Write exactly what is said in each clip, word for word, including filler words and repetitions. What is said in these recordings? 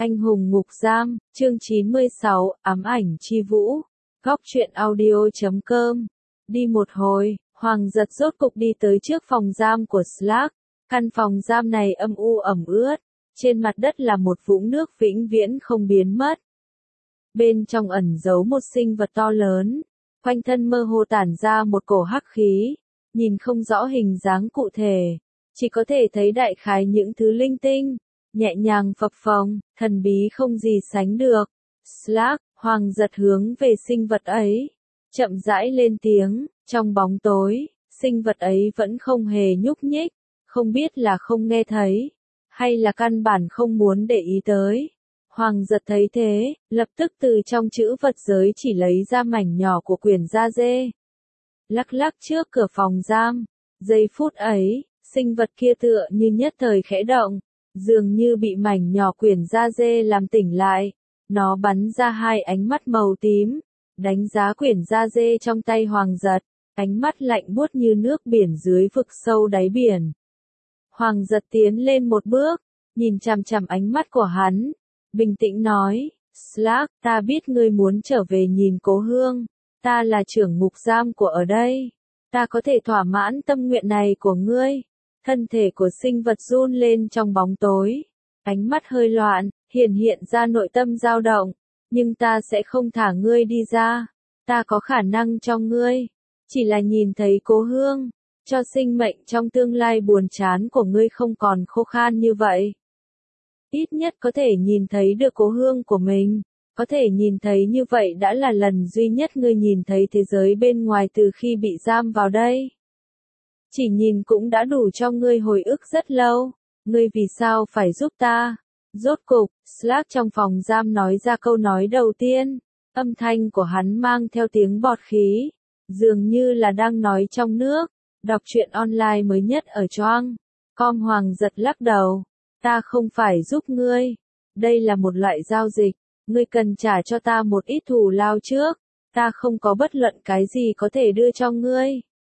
Anh hùng ngục giam, chương chín mươi sáu, ám ảnh chi vũ. Góc truyện audio chấm com. Đi một hồi, Hoàng Giật rốt cục đi tới trước phòng giam của Slack. Căn phòng giam này âm u ẩm ướt, trên mặt đất là một vũng nước vĩnh viễn không biến mất. Bên trong ẩn giấu một sinh vật to lớn, quanh thân mơ hồ tản ra một cổ hắc khí, nhìn không rõ hình dáng cụ thể, chỉ có thể thấy đại khái những thứ linh tinh, nhẹ nhàng phập phồng, thần bí không gì sánh được. Slack, Hoàng Giật hướng về sinh vật ấy, chậm rãi lên tiếng, trong bóng tối, sinh vật ấy vẫn không hề nhúc nhích, không biết là không nghe thấy, hay là căn bản không muốn để ý tới. Hoàng Giật thấy thế, lập tức từ trong chữ vật giới chỉ lấy ra mảnh nhỏ của quyển da dê. Lắc lắc trước cửa phòng giam, giây phút ấy, sinh vật kia tựa như nhất thời khẽ động, dường như bị mảnh nhỏ quyển da dê làm tỉnh lại. Nó bắn ra hai ánh mắt màu tím, đánh giá quyển da dê trong tay Hoàng Giật, ánh mắt lạnh buốt như nước biển dưới vực sâu đáy biển. Hoàng Giật tiến lên một bước, nhìn chằm chằm ánh mắt của hắn, bình tĩnh nói, Slack, ta biết ngươi muốn trở về nhìn cố hương, ta là trưởng ngục giam của ở đây, ta có thể thỏa mãn tâm nguyện này của ngươi. Thân thể của sinh vật run lên trong bóng tối, ánh mắt hơi loạn, hiển hiện ra nội tâm dao động, nhưng ta sẽ không thả ngươi đi ra, ta có khả năng cho ngươi, chỉ là nhìn thấy cố hương, cho sinh mệnh trong tương lai buồn chán của ngươi không còn khô khan như vậy. Ít nhất có thể nhìn thấy được cố hương của mình, có thể nhìn thấy như vậy đã là lần duy nhất ngươi nhìn thấy thế giới bên ngoài từ khi bị giam vào đây. Chỉ nhìn cũng đã đủ cho ngươi hồi ức rất lâu, ngươi vì sao phải giúp ta? Rốt cục, Slack trong phòng giam nói ra câu nói đầu tiên, âm thanh của hắn mang theo tiếng bọt khí, dường như là đang nói trong nước. Đọc truyện online mới nhất ở Choang. Com. Hoàng Giật lắc đầu, ta không phải giúp ngươi, đây là một loại giao dịch, ngươi cần trả cho ta một ít thù lao trước, ta không có bất luận cái gì có thể đưa cho ngươi.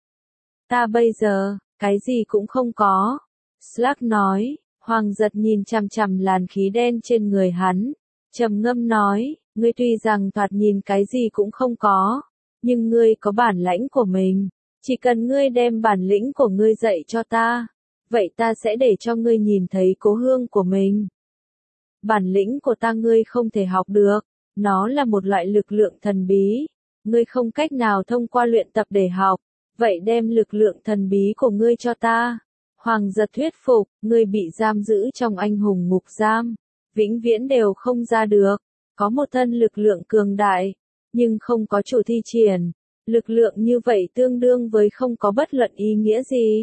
Ta bây giờ, cái gì cũng không có. Slack nói, Hoàng Giật nhìn chằm chằm làn khí đen trên người hắn, trầm ngâm nói, ngươi tuy rằng thoạt nhìn cái gì cũng không có, nhưng ngươi có bản lãnh của mình, chỉ cần ngươi đem bản lĩnh của ngươi dạy cho ta, vậy ta sẽ để cho ngươi nhìn thấy cố hương của mình. Bản lĩnh của ta ngươi không thể học được, nó là một loại lực lượng thần bí, ngươi không cách nào thông qua luyện tập để học. Vậy đem lực lượng thần bí của ngươi cho ta. Hoàng Giật thuyết phục, ngươi bị giam giữ trong anh hùng ngục giam, vĩnh viễn đều không ra được, có một thân lực lượng cường đại, nhưng không có chủ thi triển, lực lượng như vậy tương đương với không có bất luận ý nghĩa gì.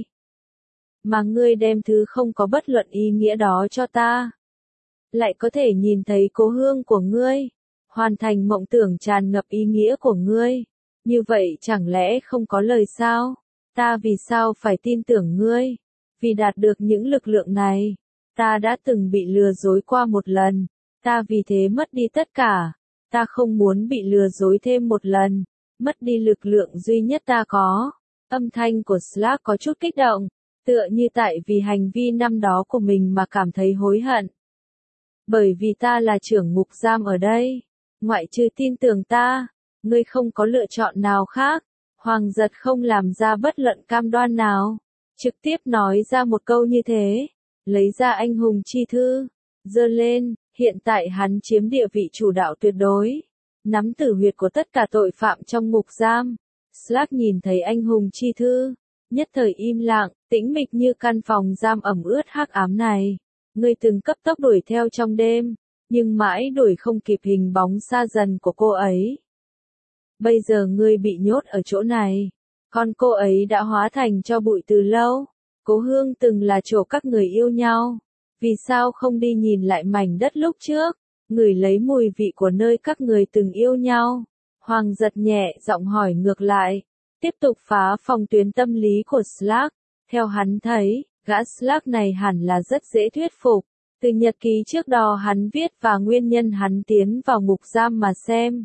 Mà ngươi đem thứ không có bất luận ý nghĩa đó cho ta, lại có thể nhìn thấy cố hương của ngươi, hoàn thành mộng tưởng tràn ngập ý nghĩa của ngươi. Như vậy chẳng lẽ không có lời sao? Ta vì sao phải tin tưởng ngươi? Vì đạt được những lực lượng này, ta đã từng bị lừa dối qua một lần, ta vì thế mất đi tất cả, ta không muốn bị lừa dối thêm một lần, mất đi lực lượng duy nhất ta có. Âm thanh của Slack có chút kích động, tựa như tại vì hành vi năm đó của mình mà cảm thấy hối hận. Bởi vì ta là trưởng ngục giam ở đây, ngoại trừ tin tưởng ta, ngươi không có lựa chọn nào khác. Hoàng Giật không làm ra bất luận cam đoan nào, trực tiếp nói ra một câu như thế, lấy ra anh hùng chi thư, giơ lên, hiện tại hắn chiếm địa vị chủ đạo tuyệt đối, nắm tử huyệt của tất cả tội phạm trong ngục giam. Slack nhìn thấy anh hùng chi thư, nhất thời im lặng, tĩnh mịch như căn phòng giam ẩm ướt hắc ám này. Ngươi từng cấp tốc đuổi theo trong đêm, nhưng mãi đuổi không kịp hình bóng xa dần của cô ấy. Bây giờ ngươi bị nhốt ở chỗ này, còn cô ấy đã hóa thành tro bụi từ lâu. Cố hương từng là chỗ các người yêu nhau, vì sao không đi nhìn lại mảnh đất lúc trước, ngửi lấy mùi vị của nơi các người từng yêu nhau? Hoàng Giật nhẹ giọng hỏi ngược lại, tiếp tục phá phòng tuyến tâm lý của Slack. Theo hắn thấy, gã Slack này hẳn là rất dễ thuyết phục, từ nhật ký trước đó hắn viết và nguyên nhân hắn tiến vào ngục giam mà xem.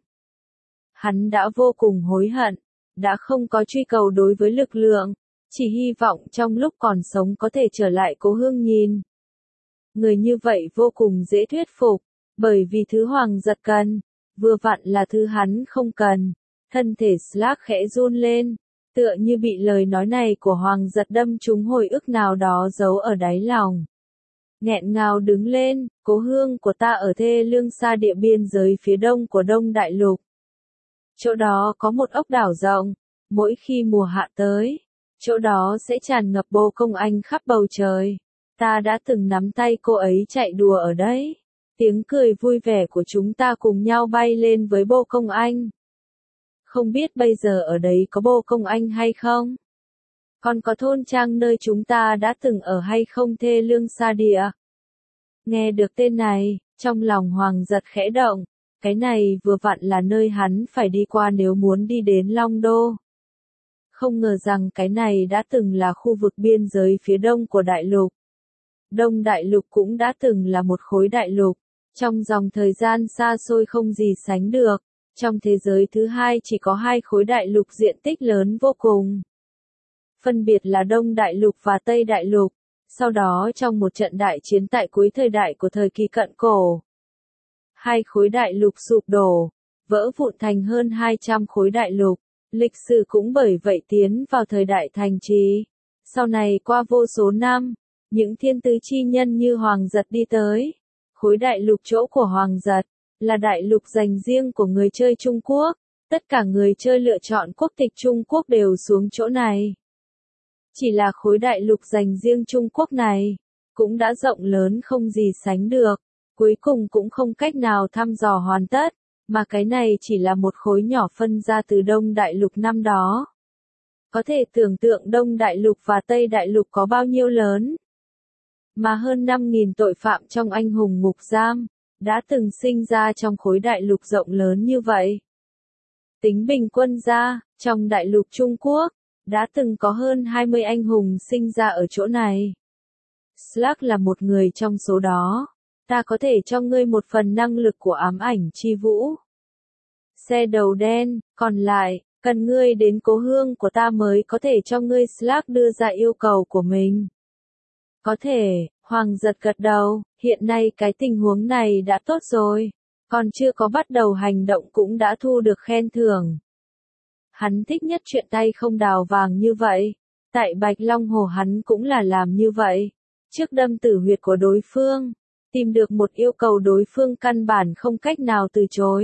Hắn đã vô cùng hối hận, đã không có truy cầu đối với lực lượng, chỉ hy vọng trong lúc còn sống có thể trở lại cố hương nhìn. Người như vậy vô cùng dễ thuyết phục, Bởi vì thứ Hoàng giật cần, vừa vặn là thứ hắn không cần. Thân thể Slack khẽ run lên, tựa như bị lời nói này của Hoàng giật đâm trúng hồi ức nào đó giấu ở đáy lòng. Nghẹn ngào đứng lên, cố hương của ta ở thê lương xa địa biên giới phía đông của Đông Đại Lục. Chỗ đó có một ốc đảo rộng, mỗi khi mùa hạ tới, chỗ đó sẽ tràn ngập bô công anh khắp bầu trời. Ta đã từng nắm tay cô ấy chạy đùa ở đấy. Tiếng cười vui vẻ của chúng ta cùng nhau bay lên với bô công anh. Không biết bây giờ ở đấy có bô công anh hay không? Còn có thôn trang nơi chúng ta đã từng ở hay không thê lương xa địa? Nghe được tên này, trong lòng Hoàng giật khẽ động. Cái này vừa vặn là nơi hắn phải đi qua nếu muốn đi đến Long Đô. Không ngờ rằng cái này đã từng là khu vực biên giới phía đông của đại lục. Đông Đại Lục cũng đã từng là một khối đại lục. Trong dòng thời gian xa xôi không gì sánh được. Trong thế giới thứ hai chỉ có hai khối đại lục diện tích lớn vô cùng. Phân biệt là Đông Đại Lục và Tây Đại Lục. Sau đó trong một trận đại chiến tại cuối thời đại của thời kỳ cận cổ, hai khối đại lục sụp đổ, vỡ vụn thành hơn hai trăm khối đại lục. Lịch sử cũng bởi vậy tiến vào thời đại thành trì. Sau này qua vô số năm, những thiên tứ chi nhân như Hoàng giật đi tới. Khối đại lục chỗ của Hoàng giật là đại lục dành riêng của người chơi Trung Quốc. Tất cả người chơi lựa chọn quốc tịch Trung Quốc đều xuống chỗ này. Chỉ là khối đại lục dành riêng Trung Quốc này, cũng đã rộng lớn không gì sánh được. Cuối cùng cũng không cách nào thăm dò hoàn tất, mà cái này chỉ là một khối nhỏ phân ra từ Đông Đại Lục năm đó. Có thể tưởng tượng Đông Đại Lục và Tây Đại Lục có bao nhiêu lớn. Mà hơn năm nghìn tội phạm trong anh hùng ngục giam, đã từng sinh ra trong khối đại lục rộng lớn như vậy. Tính bình quân ra, trong đại lục Trung Quốc, đã từng có hơn hai mươi anh hùng sinh ra ở chỗ này. Slack là một người trong số đó. Ta có thể cho ngươi một phần năng lực của ám ảnh chi vũ. Xe đầu đen, còn lại, cần ngươi đến cố hương của ta mới có thể cho ngươi. Slack đưa ra yêu cầu của mình. Có thể, Hoàng giật gật đầu, hiện nay cái tình huống này đã tốt rồi. Còn chưa có bắt đầu hành động cũng đã thu được khen thưởng. Hắn thích nhất chuyện tay không đào vàng như vậy. Tại Bạch Long Hồ hắn cũng là làm như vậy. Trước đâm tử huyệt của đối phương, tìm được một yêu cầu đối phương căn bản không cách nào từ chối.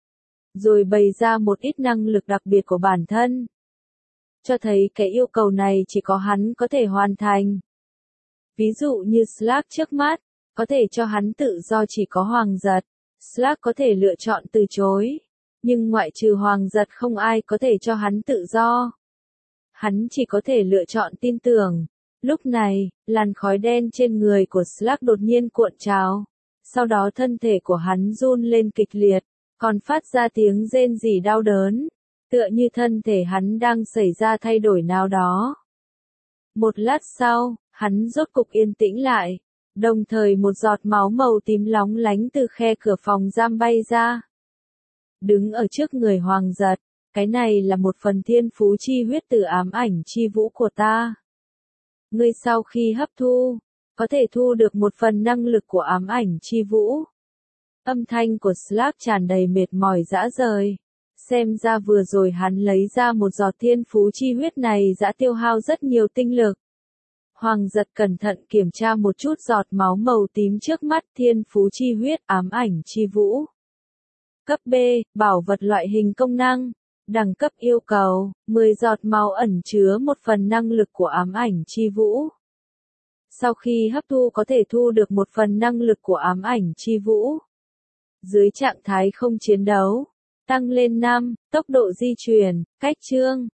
Rồi bày ra một ít năng lực đặc biệt của bản thân. Cho thấy cái yêu cầu này chỉ có hắn có thể hoàn thành. Ví dụ như Slack trước mắt, có thể cho hắn tự do chỉ có Hoàng giật. Slack có thể lựa chọn từ chối. Nhưng ngoại trừ Hoàng giật không ai có thể cho hắn tự do. Hắn chỉ có thể lựa chọn tin tưởng. Lúc này, làn khói đen trên người của Slack đột nhiên cuộn trào. Sau đó thân thể của hắn run lên kịch liệt, còn phát ra tiếng rên rỉ đau đớn. Tựa như thân thể hắn đang xảy ra thay đổi nào đó. Một lát sau, hắn rốt cục yên tĩnh lại. Đồng thời một giọt máu màu tím lóng lánh từ khe cửa phòng giam bay ra. Đứng ở trước người Hoàng giật, cái này là một phần thiên phú chi huyết từ ám ảnh chi vũ của ta. Ngươi sau khi hấp thu, có thể thu được một phần năng lực của ám ảnh chi vũ. Âm thanh của Slack tràn đầy mệt mỏi dã rời. Xem ra vừa rồi hắn lấy ra một giọt thiên phú chi huyết này đã tiêu hao rất nhiều tinh lực. Hoàng giật cẩn thận kiểm tra một chút giọt máu màu tím trước mắt. Thiên phú chi huyết ám ảnh chi vũ. Cấp B, bảo vật loại hình công năng. Đẳng cấp yêu cầu, mười giọt máu ẩn chứa một phần năng lực của ám ảnh chi vũ. Sau khi hấp thu có thể thu được một phần năng lực của ám ảnh chi vũ. Dưới trạng thái không chiến đấu, tăng lên năm, tốc độ di chuyển, cách chương,